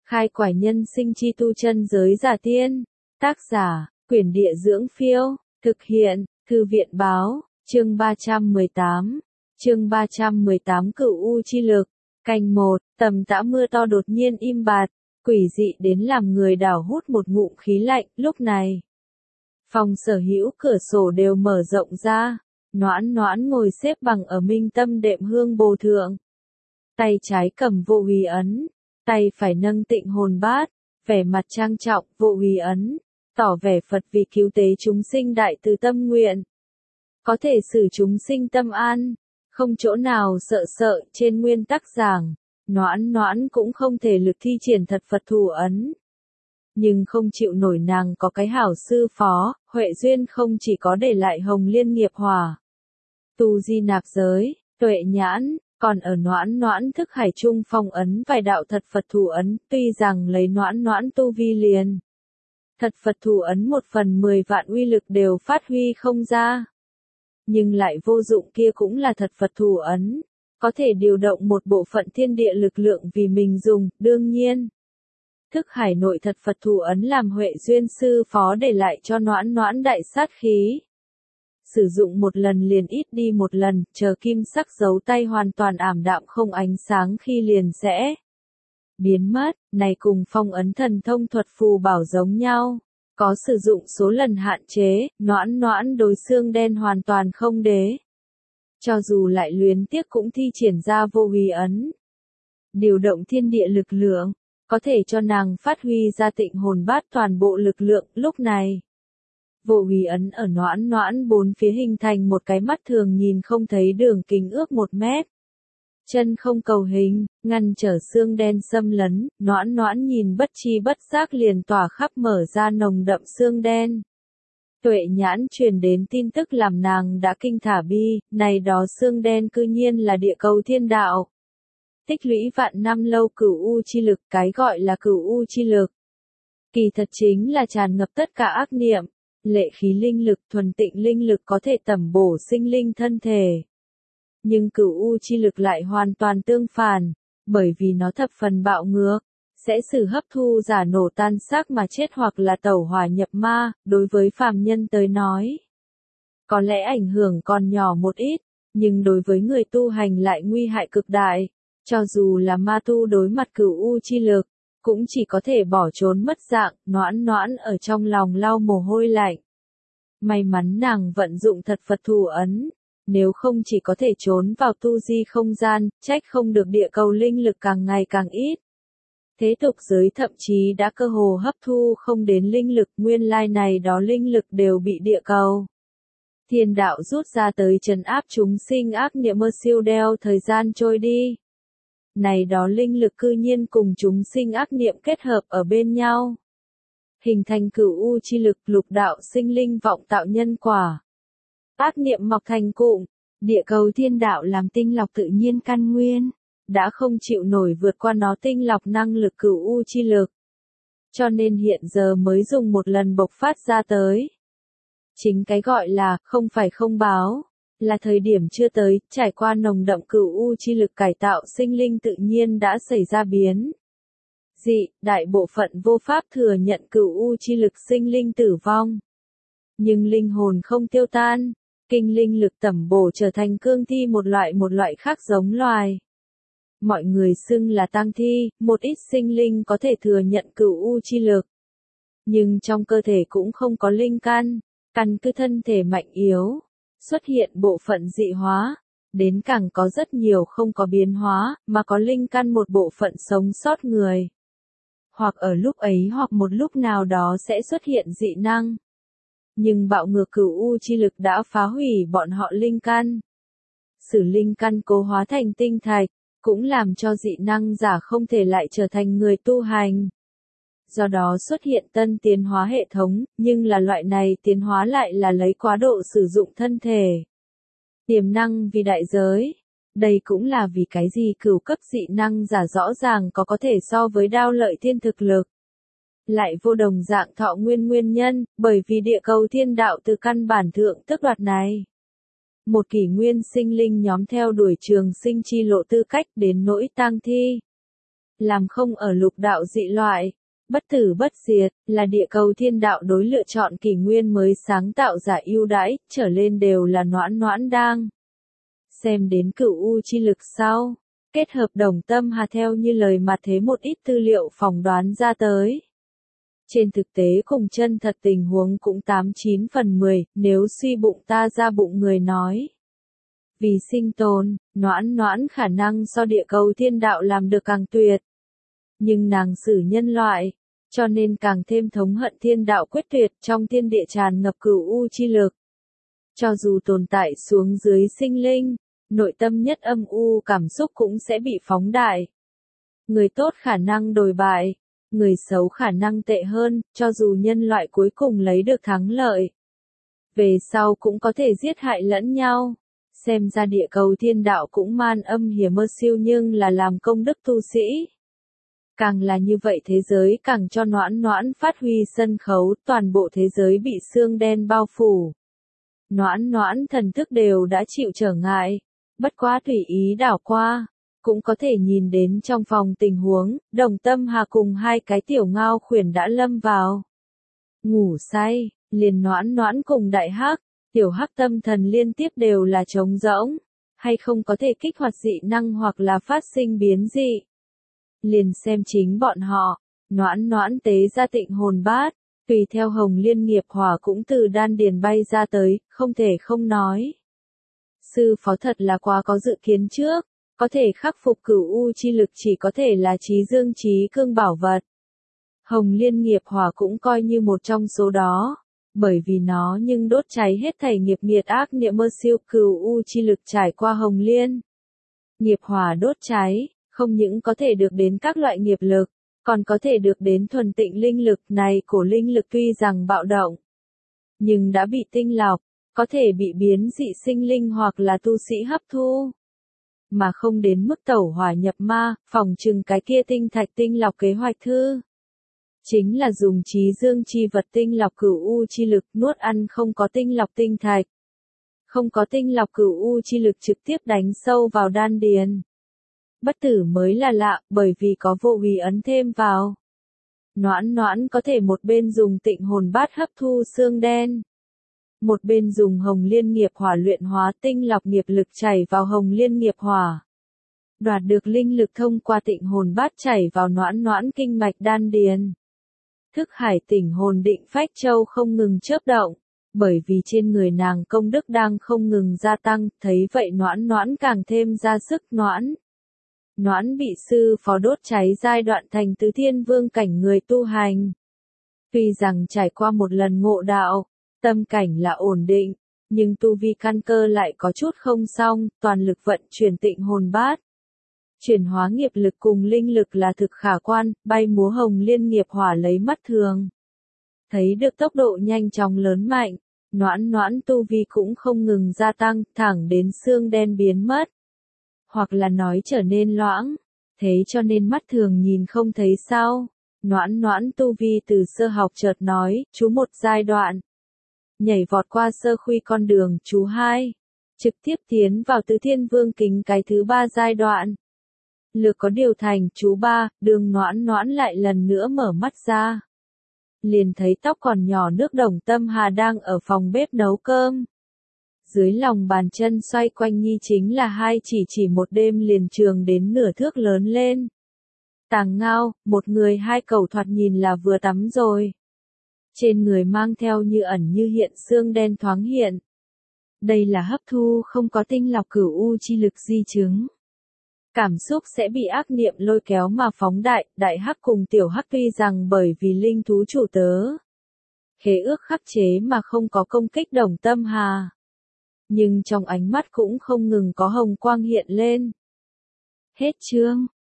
Khai quải nhân sinh chi tu chân giới giả tiên. Tác giả, Quyển Địa Dưỡng Phiêu. Thực hiện, Thư viện Báo. Chương 318. Chương 318 Cửu U chi lực. Canh 1, tầm tã mưa to đột nhiên im bặt, quỷ dị đến làm người đảo hút một ngụm khí lạnh. Lúc này, phòng sở hữu cửa sổ đều mở rộng ra. Noãn Noãn ngồi xếp bằng ở minh tâm đệm hương bồ thượng. Tay trái cầm vô húy ấn, tay phải nâng tịnh hồn bát, vẻ mặt trang trọng. Vô húy ấn, tỏ vẻ Phật vì cứu tế chúng sinh đại từ tâm nguyện. Có thể xử chúng sinh tâm an, không chỗ nào sợ. Trên nguyên tắc giảng, Noãn Noãn cũng không thể lực thi triển thật Phật thủ ấn. Nhưng không chịu nổi nàng có cái hảo sư phó, Huệ Duyên không chỉ có để lại Hồng Liên nghiệp hỏa, tu di nạp giới, Tuệ Nhãn, còn ở Noãn Noãn thức hải trung phong ấn vài đạo thật Phật thủ ấn. Tuy rằng lấy Noãn Noãn tu vi liền, thật Phật thủ ấn 1/10 vạn uy lực đều phát huy không ra. Nhưng lại vô dụng, kia cũng là thật Phật thủ ấn, có thể điều động một bộ phận thiên địa lực lượng vì mình dùng. Đương nhiên, thức hải nội thật Phật thủ ấn làm Huệ Duyên sư phó để lại cho Noãn Noãn đại sát khí. Sử dụng một lần liền ít đi một lần, chờ kim sắc dấu tay hoàn toàn ảm đạm không ánh sáng khi liền sẽ biến mất. Này cùng phong ấn thần thông thuật phù bảo giống nhau, có sử dụng số lần hạn chế. Noãn Noãn đối xương đen hoàn toàn không đế. Cho dù lại luyến tiếc cũng thi triển ra vô húy ấn, điều động thiên địa lực lượng, có thể cho nàng phát huy ra tịnh hồn bát toàn bộ lực lượng. Lúc này, vô húy ấn ở Noãn Noãn bốn phía hình thành một cái mắt thường nhìn không thấy đường kính ước 1 mét. Chân không cầu hình, ngăn trở xương đen xâm lấn. Noãn Noãn nhìn bất chi bất giác liền tỏa khắp mở ra nồng đậm xương đen. Tuệ Nhãn truyền đến tin tức làm nàng đã kinh thả bi, này đó xương đen cư nhiên là địa cầu thiên đạo. Tích lũy vạn năm lâu cửu u chi lực. Cái gọi là cửu u chi lực, kỳ thật chính là tràn ngập tất cả ác niệm, lệ khí linh lực. Thuần tịnh linh lực có thể tẩm bổ sinh linh thân thể. Nhưng cửu u chi lực lại hoàn toàn tương phản, bởi vì nó thập phần bạo ngược, sẽ xử hấp thu giả nổ tan xác mà chết hoặc là tẩu hỏa nhập ma. Đối với phàm nhân tới nói, có lẽ ảnh hưởng còn nhỏ một ít, nhưng đối với người tu hành lại nguy hại cực đại. Cho dù là ma tu đối mặt cửu u chi lực, cũng chỉ có thể bỏ trốn mất dạng. Noãn Noãn ở trong lòng lau mồ hôi lạnh. May mắn nàng vận dụng thật Phật thủ ấn, nếu không chỉ có thể trốn vào tu di không gian. Trách không được địa cầu linh lực càng ngày càng ít. Thế tục giới thậm chí đã cơ hồ hấp thu không đến linh lực. Nguyên lai này đó linh lực đều bị địa cầu thiên đạo rút ra tới trấn áp chúng sinh ác niệm mơ siêu đeo thời gian trôi đi. Này đó linh lực cư nhiên cùng chúng sinh ác niệm kết hợp ở bên nhau, hình thành cửu u chi lực. Lục đạo sinh linh vọng tạo nhân quả, ác niệm mọc thành cụm. Địa cầu thiên đạo làm tinh lọc tự nhiên căn nguyên, đã không chịu nổi vượt qua nó tinh lọc năng lực cửu u chi lực, cho nên hiện giờ mới dùng một lần bộc phát ra tới. Chính cái gọi là không phải không báo, là thời điểm chưa tới. Trải qua nồng đậm cửu u chi lực cải tạo, sinh linh tự nhiên đã xảy ra biến dị. Đại bộ phận vô pháp thừa nhận cửu u chi lực sinh linh tử vong, nhưng linh hồn không tiêu tan, kinh linh lực tẩm bổ trở thành cương thi, một loại khác giống loài. Mọi người xưng là tang thi. Một ít sinh linh có thể thừa nhận cửu u chi lực, nhưng trong cơ thể cũng không có linh căn, căn cứ thân thể mạnh yếu, xuất hiện bộ phận dị hóa. Đến càng có rất nhiều không có biến hóa, mà có linh căn một bộ phận sống sót người. Hoặc ở lúc ấy hoặc một lúc nào đó sẽ xuất hiện dị năng. Nhưng bạo ngược cửu u chi lực đã phá hủy bọn họ linh căn. Sử linh căn cố hóa thành tinh thạch, cũng làm cho dị năng giả không thể lại trở thành người tu hành. Do đó xuất hiện tân tiến hóa hệ thống, nhưng là loại này tiến hóa lại là lấy quá độ sử dụng thân thể tiềm năng vì đại giới. Đây cũng là vì cái gì cửu cấp dị năng giả rõ ràng có thể so với Đao Lợi Thiên thực lực, lại vô đồng dạng thọ nguyên nhân, bởi vì địa cầu thiên đạo từ căn bản thượng tước đoạt này. Một kỷ nguyên sinh linh nhóm theo đuổi trường sinh chi lộ tư cách, đến nỗi tang thi làm không ở lục đạo dị loại. Bất tử bất diệt, là địa cầu thiên đạo đối lựa chọn kỷ nguyên mới sáng tạo giả ưu đãi, trở lên đều là Noãn Noãn đang xem đến Cửu U chi lực sau, kết hợp Đồng Tâm Hà theo như lời mà thế một ít tư liệu phỏng đoán ra tới. Trên thực tế cùng chân thật tình huống cũng 89/10, nếu suy bụng ta ra bụng người nói. Vì sinh tồn, Noãn Noãn khả năng so địa cầu thiên đạo làm được càng tuyệt. Nhưng nàng xử nhân loại, cho nên càng thêm thống hận thiên đạo quyết tuyệt trong thiên địa tràn ngập Cửu U chi lực. Cho dù tồn tại xuống dưới sinh linh, nội tâm nhất âm u cảm xúc cũng sẽ bị phóng đại. Người tốt khả năng đồi bại, người xấu khả năng tệ hơn, cho dù nhân loại cuối cùng lấy được thắng lợi. Về sau cũng có thể giết hại lẫn nhau. Xem ra địa cầu thiên đạo cũng man âm hiểm mơ siêu nhưng là làm công đức tu sĩ. Càng là như vậy thế giới càng cho Noãn Noãn phát huy sân khấu, toàn bộ thế giới bị xương đen bao phủ. Noãn Noãn thần thức đều đã chịu trở ngại, bất quá tùy ý đảo qua, cũng có thể nhìn đến trong phòng tình huống, Đồng Tâm Hà cùng hai cái tiểu ngao khuyển đã lâm vào ngủ say, liền Noãn Noãn cùng đại hắc, tiểu hắc tâm thần liên tiếp đều là trống rỗng, hay không có thể kích hoạt dị năng hoặc là phát sinh biến dị. Liền xem chính bọn họ, Noãn Noãn tế ra tịnh hồn bát, tùy theo Hồng Liên nghiệp hỏa cũng từ đan điền bay ra tới, không thể không nói. Sư phó thật là quá có dự kiến trước, có thể khắc phục Cửu U chi lực chỉ có thể là trí dương trí cương bảo vật. Hồng Liên nghiệp hỏa cũng coi như một trong số đó, bởi vì nó nhưng đốt cháy hết thảy nghiệp nghiệt ác niệm mơ siêu Cửu U chi lực trải qua Hồng Liên. Nghiệp hỏa đốt cháy, không những có thể được đến các loại nghiệp lực, còn có thể được đến thuần tịnh linh lực này cổ linh lực tuy rằng bạo động, nhưng đã bị tinh lọc, có thể bị biến dị sinh linh hoặc là tu sĩ hấp thu. Mà không đến mức tẩu hỏa nhập ma, phòng trừng cái kia tinh thạch tinh lọc kế hoạch thư. Chính là dùng trí dương chi vật tinh lọc Cửu U chi lực nuốt ăn không có tinh lọc tinh thạch. Không có tinh lọc Cửu U chi lực trực tiếp đánh sâu vào đan điền. Bất tử mới là lạ, bởi vì có vô hủy ấn thêm vào. Noãn Noãn có thể một bên dùng tịnh hồn bát hấp thu xương đen. Một bên dùng Hồng Liên nghiệp hỏa luyện hóa tinh lọc nghiệp lực chảy vào Hồng Liên nghiệp hỏa. Đoạt được linh lực thông qua tịnh hồn bát chảy vào Noãn Noãn kinh mạch đan điền. Thức hải tỉnh hồn định phách châu không ngừng chớp động, bởi vì trên người nàng công đức đang không ngừng gia tăng, thấy vậy Noãn Noãn càng thêm ra sức. Noãn bị sư phó đốt cháy giai đoạn thành tứ thiên vương cảnh người tu hành. Tuy rằng trải qua một lần ngộ đạo, tâm cảnh là ổn định, nhưng tu vi căn cơ lại có chút không xong, toàn lực vận chuyển tịnh hồn bát. Chuyển hóa nghiệp lực cùng linh lực là thực khả quan, bay múa Hồng Liên nghiệp hỏa lấy mắt thường. Thấy được tốc độ nhanh chóng lớn mạnh, Noãn Noãn tu vi cũng không ngừng gia tăng, thẳng đến xương đen biến mất. Hoặc là nói trở nên loãng, thế cho nên mắt thường nhìn không thấy sao. Noãn Noãn tu vi từ sơ học chợt nói, chú một giai đoạn. Nhảy vọt qua sơ khuy con đường, chú hai. Trực tiếp tiến vào tứ thiên vương kính cái thứ ba giai đoạn. Lược có điều thành, chú ba, đường Noãn Noãn lại lần nữa mở mắt ra. Liền thấy tóc còn nhỏ nước Đồng Tâm Hà đang ở phòng bếp nấu cơm. Dưới lòng bàn chân xoay quanh nhi chính là hai chỉ một đêm liền trường đến nửa thước lớn lên. Tàng Ngao, một người hai cầu thoạt nhìn là vừa tắm rồi. Trên người mang theo như ẩn như hiện xương đen thoáng hiện. Đây là hấp thu không có tinh lọc Cửu U chi lực di chứng. Cảm xúc sẽ bị ác niệm lôi kéo mà phóng đại, đại hắc cùng tiểu hắc tuy rằng bởi vì linh thú chủ tớ. Khế ước khắc chế mà không có công kích Đồng Tâm Hà. Nhưng trong ánh mắt cũng không ngừng có hồng quang hiện lên. Hết chương.